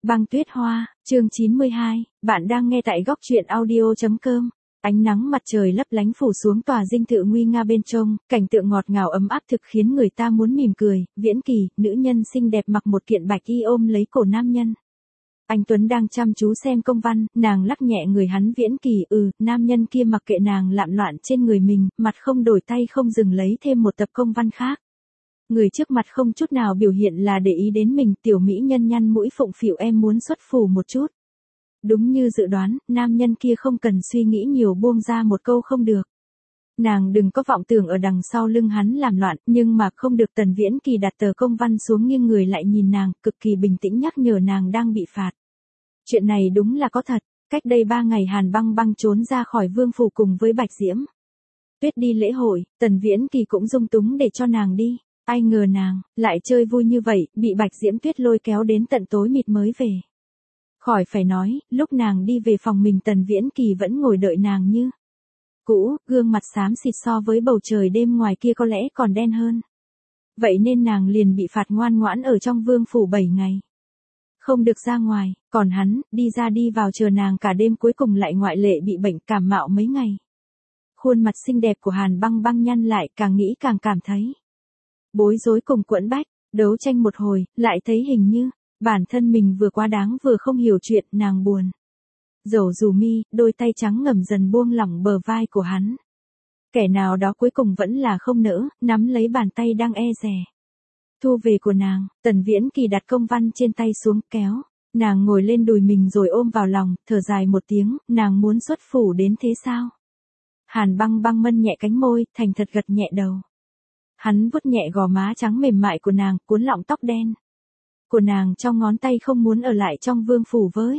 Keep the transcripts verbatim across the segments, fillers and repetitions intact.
Băng tuyết hoa, chương chín mươi hai, bạn đang nghe tại góc truyện audio.com. Ánh nắng mặt trời lấp lánh phủ xuống tòa dinh thự nguy nga bên trong, cảnh tượng ngọt ngào ấm áp thực khiến người ta muốn mỉm cười. Viễn Kỳ, nữ nhân xinh đẹp mặc một kiện bạch y ôm lấy cổ nam nhân. Anh Tuấn đang chăm chú xem công văn, nàng lắc nhẹ người hắn. Viễn Kỳ, ừ, nam nhân kia mặc kệ nàng lạm loạn trên người mình, mặt không đổi tay không dừng lấy thêm một tập công văn khác. Người trước mặt không chút nào biểu hiện là để ý đến mình. Tiểu mỹ nhân nhăn mũi phụng phịu, em muốn xuất phủ một chút. Đúng như dự đoán, nam nhân kia không cần suy nghĩ nhiều buông ra một câu không được. Nàng đừng có vọng tưởng ở đằng sau lưng hắn làm loạn, nhưng mà không được. Tần Viễn Kỳ đặt tờ công văn xuống nghiêng người lại nhìn nàng, cực kỳ bình tĩnh nhắc nhở nàng đang bị phạt. Chuyện này đúng là có thật, cách đây ba ngày Hàn Băng Băng trốn ra khỏi vương phủ cùng với Bạch Diễm Tuyết đi lễ hội, Tần Viễn Kỳ cũng dung túng để cho nàng đi. Ai ngờ nàng lại chơi vui như vậy, bị Bạch Diễm Tuyết lôi kéo đến tận tối mịt mới về. Khỏi phải nói, lúc nàng đi về phòng mình Tần Viễn Kỳ vẫn ngồi đợi nàng như cũ, gương mặt xám xịt so với bầu trời đêm ngoài kia có lẽ còn đen hơn. Vậy nên nàng liền bị phạt ngoan ngoãn ở trong vương phủ bảy ngày. Không được ra ngoài, còn hắn, đi ra đi vào chờ nàng cả đêm, cuối cùng lại ngoại lệ bị bệnh cảm mạo mấy ngày. Khuôn mặt xinh đẹp của Hàn Băng Băng nhăn lại, càng nghĩ càng cảm thấy bối rối cùng quẫn bách. Đấu tranh một hồi, lại thấy hình như bản thân mình vừa quá đáng vừa không hiểu chuyện. Nàng buồn rầu rù mi, đôi tay trắng ngầm dần buông lỏng bờ vai của hắn. Kẻ nào đó cuối cùng vẫn là không nỡ, nắm lấy bàn tay đang e dè thu về của nàng. Tần Viễn Kỳ đặt công văn trên tay xuống, kéo nàng ngồi lên đùi mình rồi ôm vào lòng, thở dài một tiếng. Nàng muốn xuất phủ đến thế sao? Hàn Băng Băng mân nhẹ cánh môi, thành thật gật nhẹ đầu. Hắn vuốt nhẹ gò má trắng mềm mại của nàng, cuốn lọng tóc đen của nàng trong ngón tay. Không muốn ở lại trong vương phủ với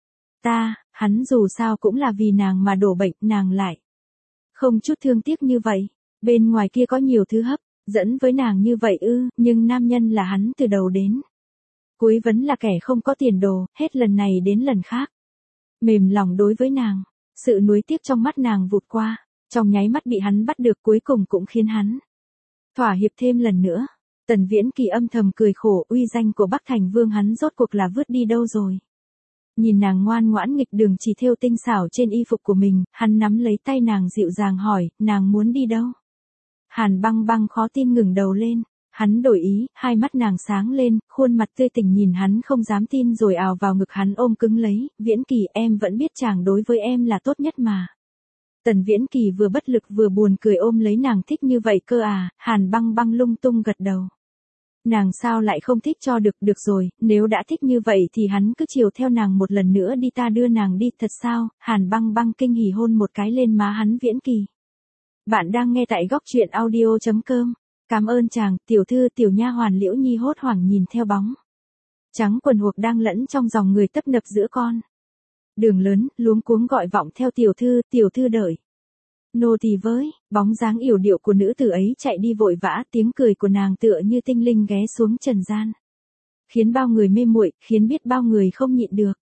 ta, hắn dù sao cũng là vì nàng mà đổ bệnh, nàng lại không chút thương tiếc như vậy. Bên ngoài kia có nhiều thứ hấp dẫn với nàng như vậy ư? Nhưng nam nhân là hắn từ đầu đến cuối vẫn là kẻ không có tiền đồ, hết lần này đến lần khác mềm lòng đối với nàng. Sự nuối tiếc trong mắt nàng vụt qua, trong nháy mắt bị hắn bắt được, cuối cùng cũng khiến hắn thỏa hiệp thêm lần nữa. Tần Viễn Kỳ âm thầm cười khổ, uy danh của Bắc Thành Vương hắn rốt cuộc là vứt đi đâu rồi. Nhìn nàng ngoan ngoãn nghịch đường chỉ thêu tinh xảo trên y phục của mình, hắn nắm lấy tay nàng dịu dàng hỏi, nàng muốn đi đâu? Hàn Băng Băng khó tin ngẩng đầu lên, hắn đổi ý, hai mắt nàng sáng lên, khuôn mặt tươi tỉnh nhìn hắn không dám tin rồi ào vào ngực hắn ôm cứng lấy. Viễn Kỳ, em vẫn biết chàng đối với em là tốt nhất mà. Tần Viễn Kỳ vừa bất lực vừa buồn cười ôm lấy nàng. Thích như vậy cơ à? Hàn Băng Băng lung tung gật đầu. Nàng sao lại không thích cho được? Được rồi, nếu đã thích như vậy thì hắn cứ chiều theo nàng một lần nữa đi, ta đưa nàng đi. Thật sao? Hàn Băng Băng kinh hỉ hôn một cái lên má hắn. Viễn Kỳ, bạn đang nghe tại góc truyện audio.com. Cảm ơn chàng. Tiểu thư tiểu nha hoàn Liễu Nhi hốt hoảng nhìn theo bóng trắng quần huộc đang lẫn trong dòng người tấp nập giữa con đường lớn, luống cuống gọi vọng theo, tiểu thư, tiểu thư đợi nô tỳ với. Bóng dáng yểu điệu của nữ tử ấy chạy đi vội vã, tiếng cười của nàng tựa như tinh linh ghé xuống trần gian, khiến bao người mê muội, khiến biết bao người không nhịn được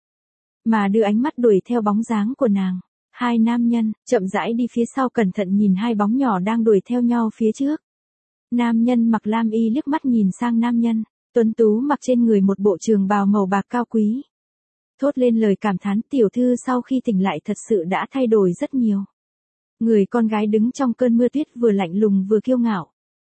mà đưa ánh mắt đuổi theo bóng dáng của nàng. Hai nam nhân chậm rãi đi phía sau, cẩn thận nhìn hai bóng nhỏ đang đuổi theo nhau phía trước. Nam nhân mặc lam y liếc mắt nhìn sang nam nhân tuấn tú mặc trên người một bộ trường bào màu bạc cao quý, thốt lên lời cảm thán. Tiểu thư sau khi tỉnh lại thật sự đã thay đổi rất nhiều. Người con gái đứng trong cơn mưa tuyết vừa lạnh lùng vừa kiêu ngạo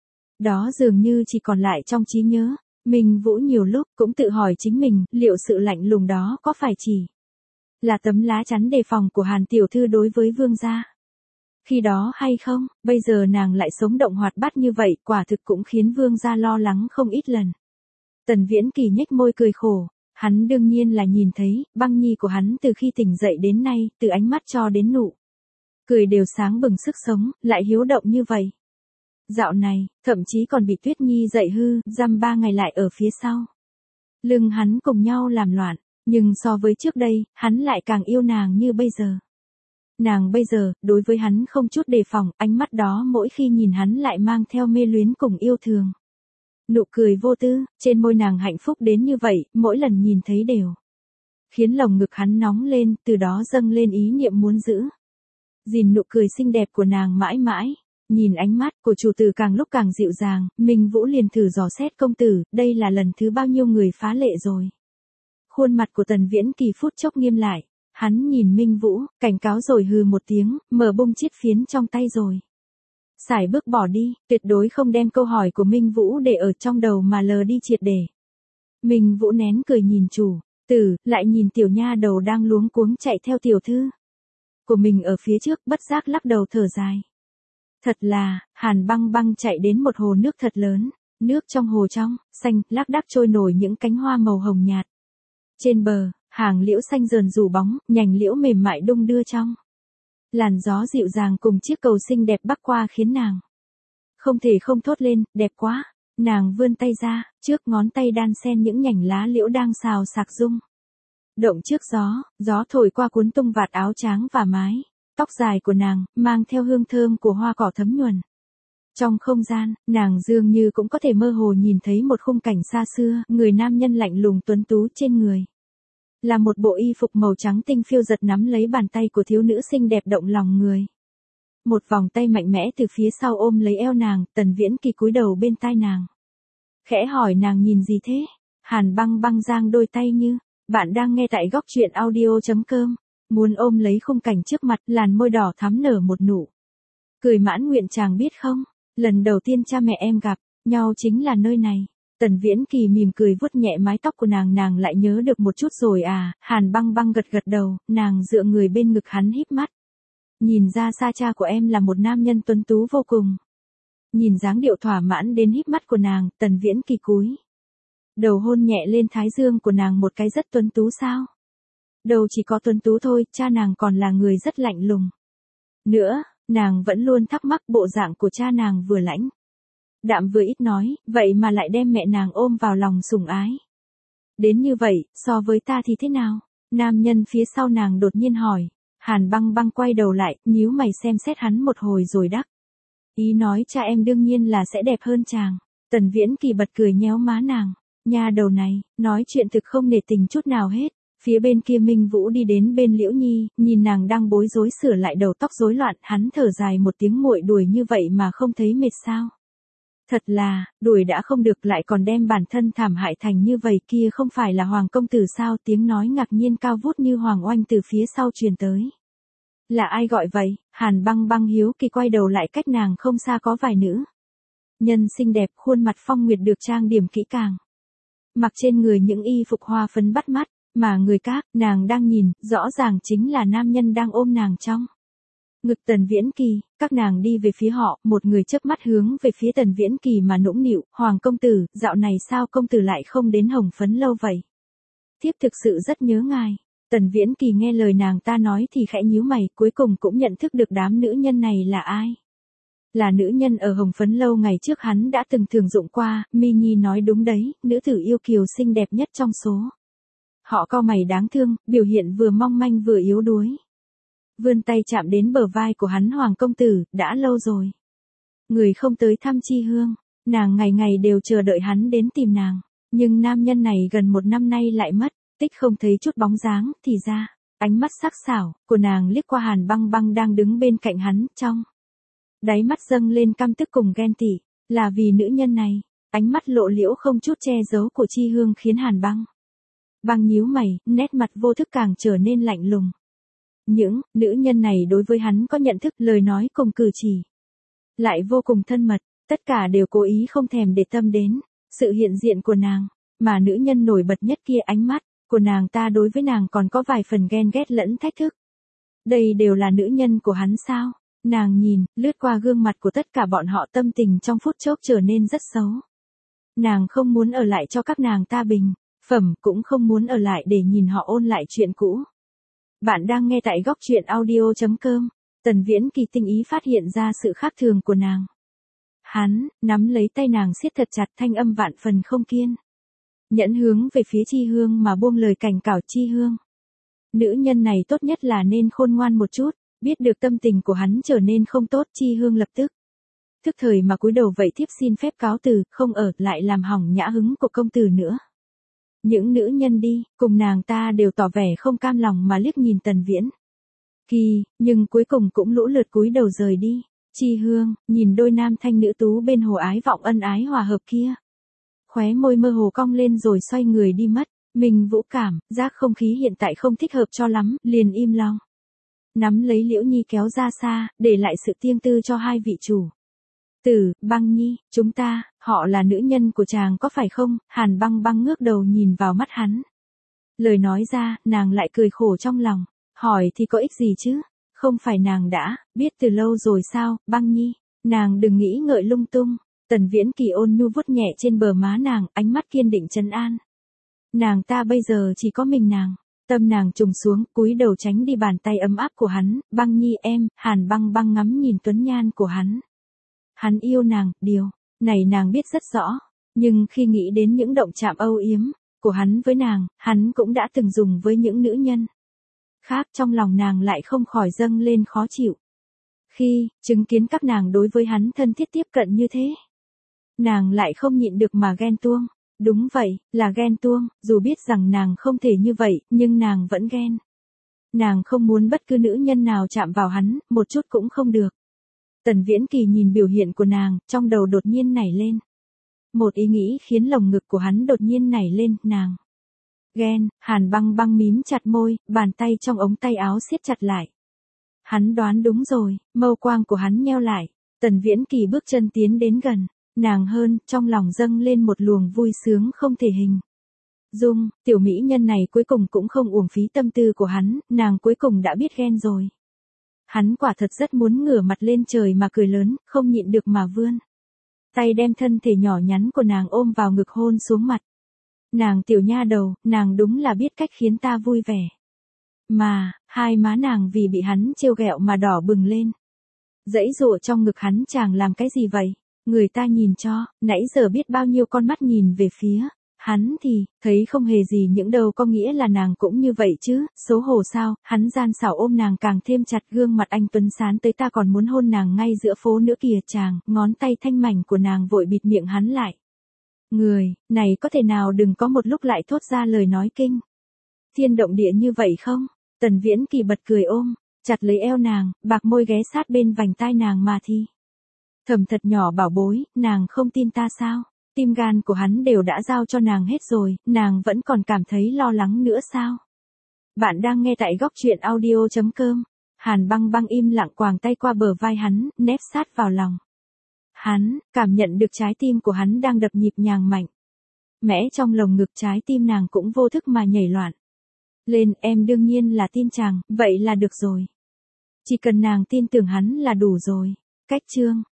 đó dường như chỉ còn lại trong trí nhớ. Minh Vũ nhiều lúc cũng tự hỏi chính mình, liệu sự lạnh lùng đó có phải chỉ là tấm lá chắn đề phòng của Hàn tiểu thư đối với vương gia khi đó hay không? Bây giờ nàng lại sống động hoạt bát như vậy, quả thực cũng khiến vương gia lo lắng không ít lần. Tần Viễn Kỳ nhếch môi cười khổ. Hắn đương nhiên là nhìn thấy, Băng Nhi của hắn từ khi tỉnh dậy đến nay, từ ánh mắt cho đến nụ cười đều sáng bừng sức sống, lại hiếu động như vậy. Dạo này, thậm chí còn bị Tuyết Nhi dạy hư, dăm ba ngày lại ở phía sau lưng hắn cùng nhau làm loạn. Nhưng so với trước đây, hắn lại càng yêu nàng như bây giờ. Nàng bây giờ, đối với hắn không chút đề phòng, ánh mắt đó mỗi khi nhìn hắn lại mang theo mê luyến cùng yêu thương. Nụ cười vô tư, trên môi nàng hạnh phúc đến như vậy, mỗi lần nhìn thấy đều khiến lồng ngực hắn nóng lên, từ đó dâng lên ý niệm muốn giữ gìn nụ cười xinh đẹp của nàng mãi mãi. Nhìn ánh mắt của chủ tử càng lúc càng dịu dàng, Minh Vũ liền thử dò xét, công tử, đây là lần thứ bao nhiêu người phá lệ rồi? Khuôn mặt của Tần Viễn Kỳ phút chốc nghiêm lại, hắn nhìn Minh Vũ, cảnh cáo rồi hừ một tiếng, mở bung chiếc phiến trong tay rồi sải bước bỏ đi, tuyệt đối không đem câu hỏi của Minh Vũ để ở trong đầu mà lờ đi triệt để. Minh Vũ nén cười nhìn chủ tử, lại nhìn tiểu nha đầu đang luống cuống chạy theo tiểu thư của mình ở phía trước, bất giác lắc đầu thở dài. Thật là, Hàn Băng Băng chạy đến một hồ nước thật lớn, nước trong hồ trong, xanh, lác đác trôi nổi những cánh hoa màu hồng nhạt. Trên bờ, hàng liễu xanh rờn rủ bóng, nhành liễu mềm mại đung đưa trong làn gió dịu dàng cùng chiếc cầu xinh đẹp bắc qua khiến nàng không thể không thốt lên, đẹp quá. Nàng vươn tay ra, trước ngón tay đan xen những nhành lá liễu đang xào xạc rung động trước gió, gió thổi qua cuốn tung vạt áo trắng và mái tóc dài của nàng, mang theo hương thơm của hoa cỏ thấm nhuần. Trong không gian, nàng dường như cũng có thể mơ hồ nhìn thấy một khung cảnh xa xưa, người nam nhân lạnh lùng tuấn tú trên người là một bộ y phục màu trắng tinh phiêu giật nắm lấy bàn tay của thiếu nữ xinh đẹp động lòng người. Một vòng tay mạnh mẽ từ phía sau ôm lấy eo nàng, Tần Viễn Kỳ cúi đầu bên tai nàng. Khẽ hỏi nàng nhìn gì thế? Hàn Băng Băng giang đôi tay như, bạn đang nghe tại góc truyện audio chấm com, muốn ôm lấy khung cảnh trước mặt, làn môi đỏ thắm nở một nụ cười mãn nguyện. Chàng biết không, lần đầu tiên cha mẹ em gặp nhau chính là nơi này. Tần Viễn Kỳ mỉm cười vuốt nhẹ mái tóc của nàng, nàng lại nhớ được một chút rồi à? Hàn Băng Băng gật gật đầu, nàng dựa người bên ngực hắn híp mắt. Nhìn ra xa cha của em là một nam nhân tuấn tú vô cùng. Nhìn dáng điệu thỏa mãn đến híp mắt của nàng, Tần Viễn Kỳ cúi đầu hôn nhẹ lên thái dương của nàng một cái. Rất tuấn tú sao? Đâu chỉ có tuấn tú thôi, cha nàng còn là người rất lạnh lùng. Nữa, nàng vẫn luôn thắc mắc bộ dạng của cha nàng vừa lãnh đạm vừa ít nói, vậy mà lại đem mẹ nàng ôm vào lòng sủng ái đến như vậy, so với ta thì thế nào? Nam nhân phía sau nàng đột nhiên hỏi. Hàn Băng Băng quay đầu lại, nhíu mày xem xét hắn một hồi rồi đắc ý nói, cha em đương nhiên là sẽ đẹp hơn chàng. Tần Viễn Kỳ bật cười nhéo má nàng. Nha đầu này, nói chuyện thực không nể tình chút nào hết. Phía bên kia Minh Vũ đi đến bên Liễu Nhi, nhìn nàng đang bối rối sửa lại đầu tóc rối loạn, hắn thở dài một tiếng, muội đuổi như vậy mà không thấy mệt sao? Thật là, đuổi đã không được lại còn đem bản thân thảm hại thành như vậy, kia không phải là Hoàng công tử sao? Tiếng nói ngạc nhiên cao vút như hoàng oanh từ phía sau truyền tới. Là ai gọi vậy? Hàn Băng Băng hiếu kỳ quay đầu lại, cách nàng không xa có vài nữ nhân xinh đẹp, khuôn mặt phong nguyệt được trang điểm kỹ càng, mặc trên người những y phục hoa phấn bắt mắt, mà người các nàng đang nhìn, rõ ràng chính là nam nhân đang ôm nàng trong ngực Tần Viễn Kỳ. Các nàng đi về phía họ, một người chớp mắt hướng về phía Tần Viễn Kỳ mà nũng nịu, Hoàng công tử, dạo này sao công tử lại không đến Hồng Phấn lâu vậy? Thiếp thực sự rất nhớ ngài. Tần Viễn Kỳ nghe lời nàng ta nói thì khẽ nhíu mày, cuối cùng cũng nhận thức được đám nữ nhân này là ai. Là nữ nhân ở Hồng Phấn lâu ngày trước hắn đã từng thường dụng qua. Mi Nhi nói đúng đấy, nữ tử yêu kiều xinh đẹp nhất trong số họ. Cau mày đáng thương, biểu hiện vừa mong manh vừa yếu đuối. Vươn tay chạm đến bờ vai của hắn. Hoàng công tử, đã lâu rồi người không tới thăm Chi Hương. Nàng ngày ngày đều chờ đợi hắn đến tìm nàng, nhưng nam nhân này gần một năm nay lại mất tích không thấy chút bóng dáng. Thì ra, ánh mắt sắc sảo của nàng liếc qua Hàn Băng Băng đang đứng bên cạnh hắn, trong đáy mắt dâng lên căm tức cùng ghen tị. Là vì nữ nhân này, ánh mắt lộ liễu không chút che giấu của Chi Hương khiến Hàn Băng Băng nhíu mày, nét mặt vô thức càng trở nên lạnh lùng. Những nữ nhân này đối với hắn có nhận thức, lời nói cùng cử chỉ lại vô cùng thân mật, tất cả đều cố ý không thèm để tâm đến sự hiện diện của nàng. Mà nữ nhân nổi bật nhất kia, ánh mắt của nàng ta đối với nàng còn có vài phần ghen ghét lẫn thách thức. Đây đều là nữ nhân của hắn sao? Nàng nhìn lướt qua gương mặt của tất cả bọn họ, tâm tình trong phút chốc trở nên rất xấu. Nàng không muốn ở lại cho các nàng ta bình phẩm, cũng không muốn ở lại để nhìn họ ôn lại chuyện cũ. Bạn đang nghe tại góc truyện audio chấm com. Tần Viễn Kỳ tinh ý phát hiện ra sự khác thường của nàng. Hắn nắm lấy tay nàng siết thật chặt, thanh âm vạn phần không kiên nhẫn hướng về phía Chi Hương mà buông lời cảnh cáo. Chi Hương, nữ nhân này tốt nhất là nên khôn ngoan một chút. Biết được tâm tình của hắn trở nên không tốt, Chi Hương lập tức thức thời mà cúi đầu, vậy thiếp xin phép cáo từ, không ở lại làm hỏng nhã hứng của công tử nữa. Những nữ nhân đi cùng nàng ta đều tỏ vẻ không cam lòng mà liếc nhìn Tần Viễn Kỳ, nhưng cuối cùng cũng lũ lượt cúi đầu rời đi. Chi Hương nhìn đôi nam thanh nữ tú bên hồ ái vọng ân ái hòa hợp kia, khóe môi mơ hồ cong lên rồi xoay người đi mất. Mình Vũ cảm, giác không khí hiện tại không thích hợp cho lắm, liền im lặng. Nắm lấy Liễu Nhi kéo ra xa, để lại sự riêng tư cho hai vị chủ. Tử, Băng Nhi, chúng ta, họ là nữ nhân của chàng có phải không? Hàn Băng Băng ngước đầu nhìn vào mắt hắn. Lời nói ra, nàng lại cười khổ trong lòng. Hỏi thì có ích gì chứ? Không phải nàng đã, biết từ lâu rồi sao, Băng Nhi? Nàng đừng nghĩ ngợi lung tung. Tần Viễn Kỳ ôn nhu vuốt nhẹ trên bờ má nàng, ánh mắt kiên định trấn an. Nàng ta bây giờ chỉ có mình nàng. Tâm nàng trùng xuống, cúi đầu tránh đi bàn tay ấm áp của hắn. Băng Nhi em, Hàn Băng Băng ngắm nhìn tuấn nhan của hắn. Hắn yêu nàng, điều này nàng biết rất rõ. Nhưng khi nghĩ đến những động chạm âu yếm của hắn với nàng, hắn cũng đã từng dùng với những nữ nhân khác, trong lòng nàng lại không khỏi dâng lên khó chịu. Khi chứng kiến các nàng đối với hắn thân thiết tiếp cận như thế, nàng lại không nhịn được mà ghen tuông. Đúng vậy, là ghen tuông, dù biết rằng nàng không thể như vậy, nhưng nàng vẫn ghen. Nàng không muốn bất cứ nữ nhân nào chạm vào hắn, một chút cũng không được. Tần Viễn Kỳ nhìn biểu hiện của nàng, trong đầu đột nhiên nảy lên. Một ý nghĩ khiến lồng ngực của hắn đột nhiên nảy lên, nàng. Ghen, Hàn Băng Băng mím chặt môi, bàn tay trong ống tay áo siết chặt lại. Hắn đoán đúng rồi, mâu quang của hắn nheo lại. Tần Viễn Kỳ bước chân tiến đến gần. Nàng hơn, trong lòng dâng lên một luồng vui sướng không thể hình dung, tiểu mỹ nhân này cuối cùng cũng không uổng phí tâm tư của hắn, nàng cuối cùng đã biết ghen rồi. Hắn quả thật rất muốn ngửa mặt lên trời mà cười lớn, không nhịn được mà vươn tay đem thân thể nhỏ nhắn của nàng ôm vào ngực hôn xuống mặt. Nàng tiểu nha đầu, nàng đúng là biết cách khiến ta vui vẻ. Mà, hai má nàng vì bị hắn trêu ghẹo mà đỏ bừng lên. Dãy dụa trong ngực hắn, chàng làm cái gì vậy? Người ta nhìn cho, nãy giờ biết bao nhiêu con mắt nhìn về phía hắn thì, thấy không hề gì những đâu, có nghĩa là nàng cũng như vậy chứ, xấu hổ sao? Hắn gian xảo ôm nàng càng thêm chặt, gương mặt anh tuấn sán tới ta còn muốn hôn nàng ngay giữa phố nữa kìa chàng, ngón tay thanh mảnh của nàng vội bịt miệng hắn lại. Người, này có thể nào đừng có một lúc lại thốt ra lời nói kinh thiên động địa như vậy không? Tần Viễn Kỳ bật cười ôm chặt lấy eo nàng, bạc môi ghé sát bên vành tai nàng mà thì. Thầm thật nhỏ bảo bối, nàng không tin ta sao? Tim gan của hắn đều đã giao cho nàng hết rồi, nàng vẫn còn cảm thấy lo lắng nữa sao? Bạn đang nghe tại góc truyện audio chấm com. Hàn Băng Băng im lặng quàng tay qua bờ vai hắn, nép sát vào lòng. Hắn, cảm nhận được trái tim của hắn đang đập nhịp nhàng mạnh. Mẽ trong lồng ngực, trái tim nàng cũng vô thức mà nhảy loạn. Lên, em đương nhiên là tin chàng, vậy là được rồi. Chỉ cần nàng tin tưởng hắn là đủ rồi. Cách chương